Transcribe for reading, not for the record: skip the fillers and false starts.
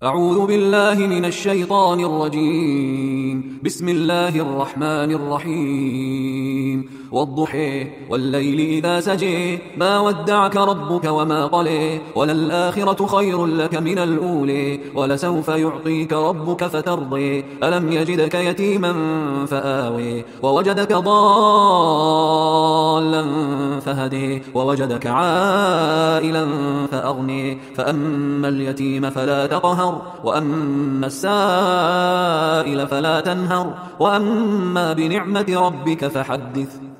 أعوذ بالله من الشيطان الرجيم. بسم الله الرحمن الرحيم. والضحى والليل إذا سجى ما ودعك ربك وما قلى وللآخرة خير لك من الأولى ولسوف يعطيك ربك فترضى ألم يجدك يتيما فآوى ووجدك ضالا فهدى ووجدك عائلا فأغنى فأما اليتيم فلا تقهر وأما السائل فلا تنهر وأما بنعمة ربك فحدث.